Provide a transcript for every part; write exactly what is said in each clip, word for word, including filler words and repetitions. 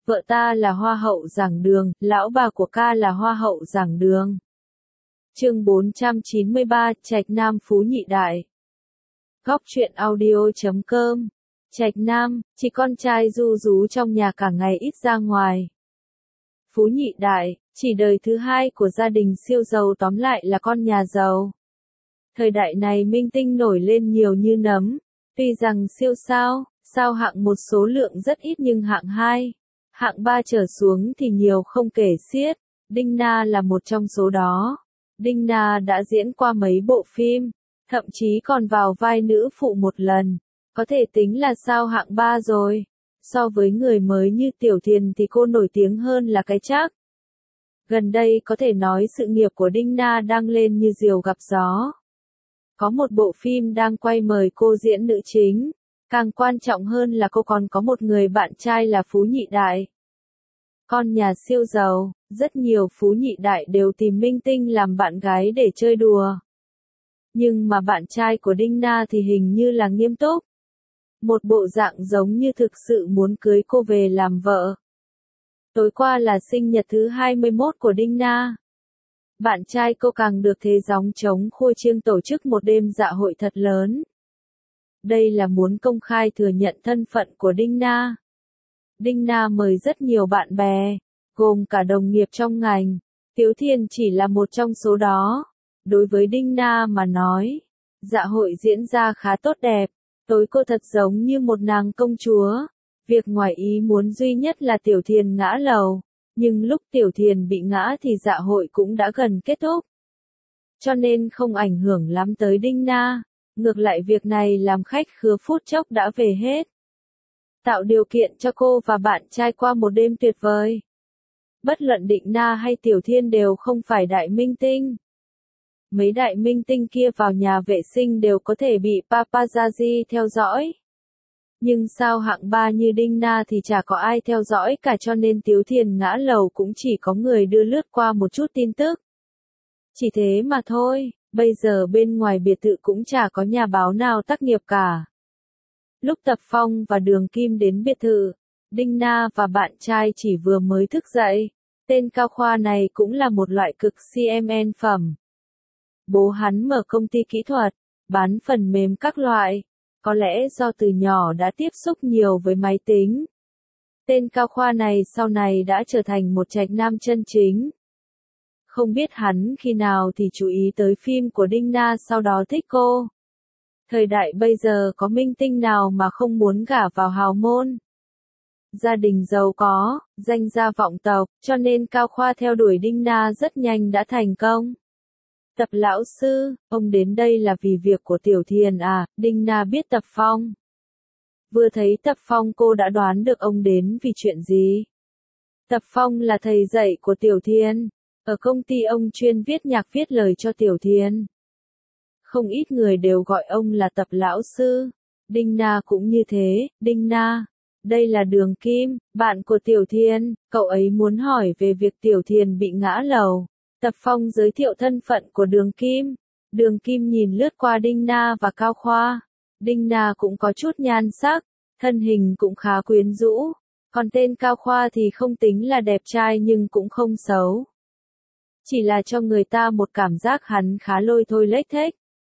Vợ ta là hoa hậu giảng đường, lão bà của ca là hoa hậu giảng đường. Chương bốn trăm chín mươi ba, Trạch Nam Phú Nhị Đại. Góc truyện audio chấm com. Trạch Nam, chỉ con trai ru rú trong nhà cả ngày ít ra ngoài. Phú Nhị Đại, chỉ đời thứ hai của gia đình siêu giàu, tóm lại là con nhà giàu. Thời đại này minh tinh nổi lên nhiều như nấm, tuy rằng siêu sao, sao hạng một số lượng rất ít nhưng hạng hai, hạng ba trở xuống thì nhiều không kể xiết. Đinh Na là một trong số đó. Đinh Na đã diễn qua mấy bộ phim, thậm chí còn vào vai nữ phụ một lần, có thể tính là sao hạng ba rồi. So với người mới như Tiểu Thiền thì cô nổi tiếng hơn là cái chắc. Gần đây có thể nói sự nghiệp của Đinh Na đang lên như diều gặp gió. Có một bộ phim đang quay mời cô diễn nữ chính, càng quan trọng hơn là cô còn có một người bạn trai là Phú Nhị Đại. Con nhà siêu giàu, rất nhiều Phú Nhị Đại đều tìm minh tinh làm bạn gái để chơi đùa. Nhưng mà bạn trai của Đinh Na thì hình như là nghiêm túc. Một bộ dạng giống như thực sự muốn cưới cô về làm vợ. Tối qua là sinh nhật thứ hai mươi mốt của Đinh Na. Bạn trai cô càng được thế gióng trống khua chiêng tổ chức một đêm dạ hội thật lớn. Đây là muốn công khai thừa nhận thân phận của Đinh Na. Đinh Na mời rất nhiều bạn bè, gồm cả đồng nghiệp trong ngành. Tiếu Thiên chỉ là một trong số đó. Đối với Đinh Na mà nói, dạ hội diễn ra khá tốt đẹp. Tối cô thật giống như một nàng công chúa. Việc ngoài ý muốn duy nhất là Tiểu Thiền ngã lầu. Nhưng lúc Tiểu Thiền bị ngã thì dạ hội cũng đã gần kết thúc. Cho nên không ảnh hưởng lắm tới Đinh Na. Ngược lại việc này làm khách khứa phút chốc đã về hết. Tạo điều kiện cho cô và bạn trai qua một đêm tuyệt vời. Bất luận Đinh Na hay Tiểu Thiên đều không phải đại minh tinh. Mấy đại minh tinh kia vào nhà vệ sinh đều có thể bị paparazzi theo dõi. Nhưng sao hạng ba như Đinh Na thì chả có ai theo dõi cả, cho nên Tiếu Thiền ngã lầu cũng chỉ có người đưa lướt qua một chút tin tức. Chỉ thế mà thôi, bây giờ bên ngoài biệt thự cũng chả có nhà báo nào tác nghiệp cả. Lúc Tập Phong và Đường Kim đến biệt thự, Đinh Na và bạn trai chỉ vừa mới thức dậy. Tên Cao Khoa này cũng là một loại cực xê em en phẩm. Bố hắn mở công ty kỹ thuật, bán phần mềm các loại. Có lẽ do từ nhỏ đã tiếp xúc nhiều với máy tính. Tên Cao Khoa này sau này đã trở thành một trạch nam chân chính. Không biết hắn khi nào thì chú ý tới phim của Đinh Na sau đó thích cô. Thời đại bây giờ có minh tinh nào mà không muốn gả vào hào môn. Gia đình giàu có, danh gia vọng tộc, cho nên Cao Khoa theo đuổi Đinh Na rất nhanh đã thành công. Tập lão sư, ông đến đây là vì việc của Tiểu Thiền à? Đinh Na biết Tập Phong. Vừa thấy Tập Phong cô đã đoán được ông đến vì chuyện gì. Tập Phong là thầy dạy của Tiểu Thiền. Ở công ty ông chuyên viết nhạc viết lời cho Tiểu Thiền. Không ít người đều gọi ông là Tập lão sư. Đinh Na cũng như thế. Đinh Na, đây là Đường Kim, bạn của Tiểu Thiền. Cậu ấy muốn hỏi về việc Tiểu Thiền bị ngã lầu. Tập Phong giới thiệu thân phận của Đường Kim. Đường Kim nhìn lướt qua Đinh Na và Cao Khoa. Đinh Na cũng có chút nhan sắc, thân hình cũng khá quyến rũ. Còn tên Cao Khoa thì không tính là đẹp trai nhưng cũng không xấu. Chỉ là cho người ta một cảm giác hắn khá lôi thôi lếch thếch.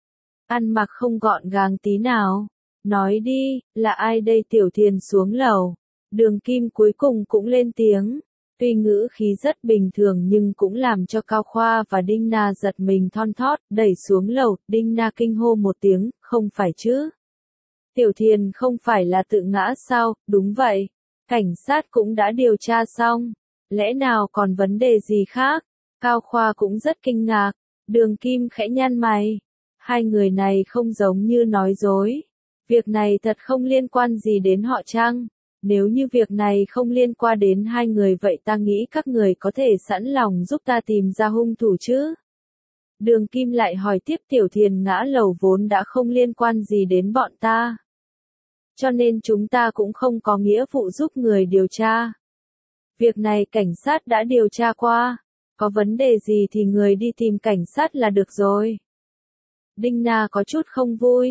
Ăn mặc không gọn gàng tí nào. Nói đi, là ai đây? Tiểu Thiền xuống lầu. Đường Kim cuối cùng cũng lên tiếng. Tuy ngữ khí rất bình thường nhưng cũng làm cho Cao Khoa và Đinh Na giật mình thon thót, đẩy xuống lầu. Đinh Na kinh hô một tiếng, không phải chứ? Tiểu Thiền không phải là tự ngã sao? Đúng vậy. Cảnh sát cũng đã điều tra xong. Lẽ nào còn vấn đề gì khác? Cao Khoa cũng rất kinh ngạc. Đường Kim khẽ nhăn mày. Hai người này không giống như nói dối. Việc này thật không liên quan gì đến họ chăng? Nếu như việc này không liên quan đến hai người vậy ta nghĩ các người có thể sẵn lòng giúp ta tìm ra hung thủ chứ? Đường Kim lại hỏi tiếp. Tiểu Thiền ngã lầu vốn đã không liên quan gì đến bọn ta. Cho nên chúng ta cũng không có nghĩa vụ giúp người điều tra. Việc này cảnh sát đã điều tra qua. Có vấn đề gì thì người đi tìm cảnh sát là được rồi. Đinh Na có chút không vui.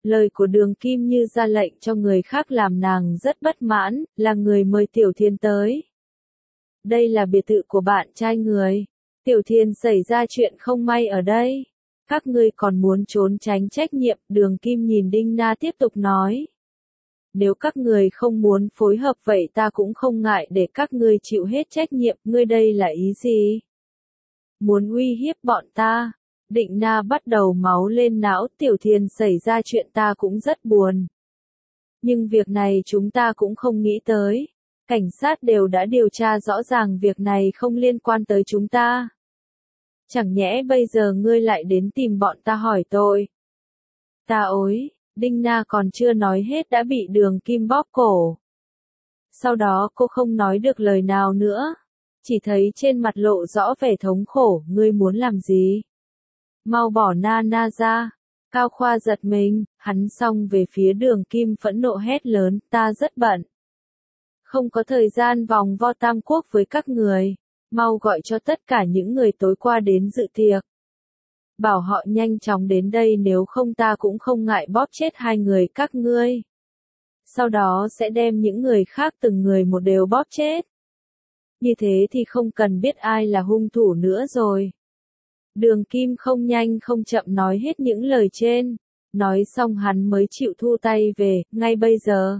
Lời của Đường Kim như ra lệnh cho người khác làm nàng rất bất mãn, là người mời Tiểu Thiên tới. Đây là biệt thự của bạn trai người. Tiểu Thiên xảy ra chuyện không may ở đây. Các ngươi còn muốn trốn tránh trách nhiệm, Đường Kim nhìn Đinh Na tiếp tục nói. Nếu các người không muốn phối hợp vậy ta cũng không ngại để các ngươi chịu hết trách nhiệm, ngươi đây là ý gì? Muốn uy hiếp bọn ta? Định Na bắt đầu máu lên não, Tiểu Thiên xảy ra chuyện ta cũng rất buồn. Nhưng việc này chúng ta cũng không nghĩ tới. Cảnh sát đều đã điều tra rõ ràng việc này không liên quan tới chúng ta. Chẳng nhẽ bây giờ ngươi lại đến tìm bọn ta hỏi tội. Ta ối, Đinh Na còn chưa nói hết đã bị Đường Kim bóp cổ. Sau đó cô không nói được lời nào nữa. Chỉ thấy trên mặt lộ rõ vẻ thống khổ, ngươi muốn làm gì? Mau bỏ Na Na ra. Cao Khoa giật mình, hắn xong về phía Đường Kim phẫn nộ hét lớn, ta rất bận. Không có thời gian vòng vo Tam Quốc với các người. Mau gọi cho tất cả những người tối qua đến dự tiệc. Bảo họ nhanh chóng đến đây nếu không ta cũng không ngại bóp chết hai người các ngươi. Sau đó sẽ đem những người khác từng người một đều bóp chết. Như thế thì không cần biết ai là hung thủ nữa rồi. Đường Kim không nhanh không chậm nói hết những lời trên. Nói xong hắn mới chịu thu tay về, ngay bây giờ.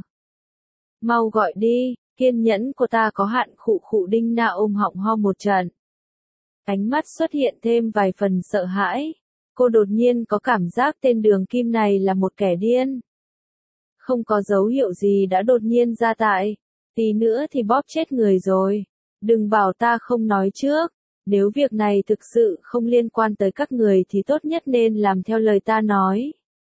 Mau gọi đi, kiên nhẫn của ta có hạn, khụ khụ. Đinh Na ôm họng ho một trận. Ánh mắt xuất hiện thêm vài phần sợ hãi. Cô đột nhiên có cảm giác tên Đường Kim này là một kẻ điên. Không có dấu hiệu gì đã đột nhiên ra tại. Tí nữa thì bóp chết người rồi. Đừng bảo ta không nói trước. Nếu việc này thực sự không liên quan tới các người thì tốt nhất nên làm theo lời ta nói.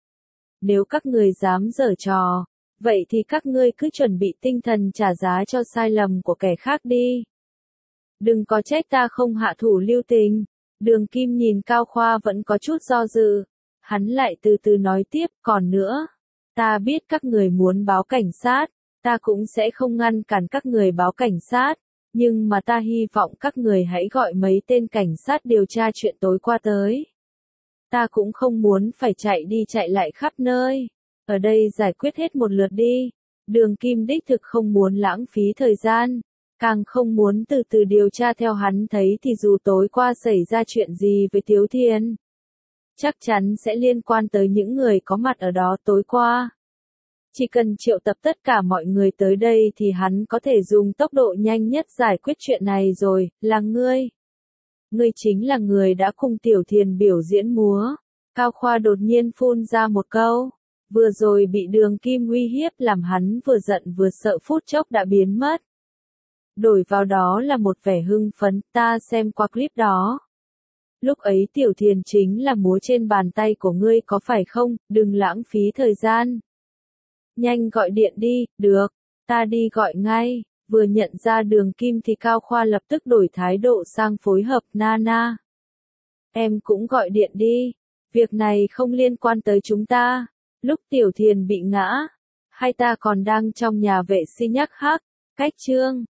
Nếu các người dám giở trò, vậy thì các ngươi cứ chuẩn bị tinh thần trả giá cho sai lầm của kẻ khác đi. Đừng có trách ta không hạ thủ lưu tình. Đường Kim nhìn Cao Khoa vẫn có chút do dự. Hắn lại từ từ nói tiếp, còn nữa. Ta biết các người muốn báo cảnh sát. Ta cũng sẽ không ngăn cản các người báo cảnh sát. Nhưng mà ta hy vọng các người hãy gọi mấy tên cảnh sát điều tra chuyện tối qua tới. Ta cũng không muốn phải chạy đi chạy lại khắp nơi. Ở đây giải quyết hết một lượt đi. Đường Kim đích thực không muốn lãng phí thời gian. Càng không muốn từ từ điều tra theo hắn thấy thì dù tối qua xảy ra chuyện gì với Tiếu Thiên. Chắc chắn sẽ liên quan tới những người có mặt ở đó tối qua. Chỉ cần triệu tập tất cả mọi người tới đây thì hắn có thể dùng tốc độ nhanh nhất giải quyết chuyện này rồi, là ngươi. Ngươi chính là người đã cùng Tiểu Thiên biểu diễn múa. Cao Khoa đột nhiên phun ra một câu. Vừa rồi bị Đường Kim uy hiếp làm hắn vừa giận vừa sợ phút chốc đã biến mất. Đổi vào đó là một vẻ hưng phấn, ta xem qua clip đó. Lúc ấy Tiểu Thiên chính là múa trên bàn tay của ngươi có phải không, đừng lãng phí thời gian. Nhanh gọi điện đi, được, ta đi gọi ngay. Vừa nhận ra Đường Kim thì Cao Khoa lập tức đổi thái độ sang phối hợp. Na Na. Em cũng gọi điện đi, việc này không liên quan tới chúng ta. Lúc Tiểu Thiên bị ngã, hai ta còn đang trong nhà vệ sinh nhắc hắc, cách chương.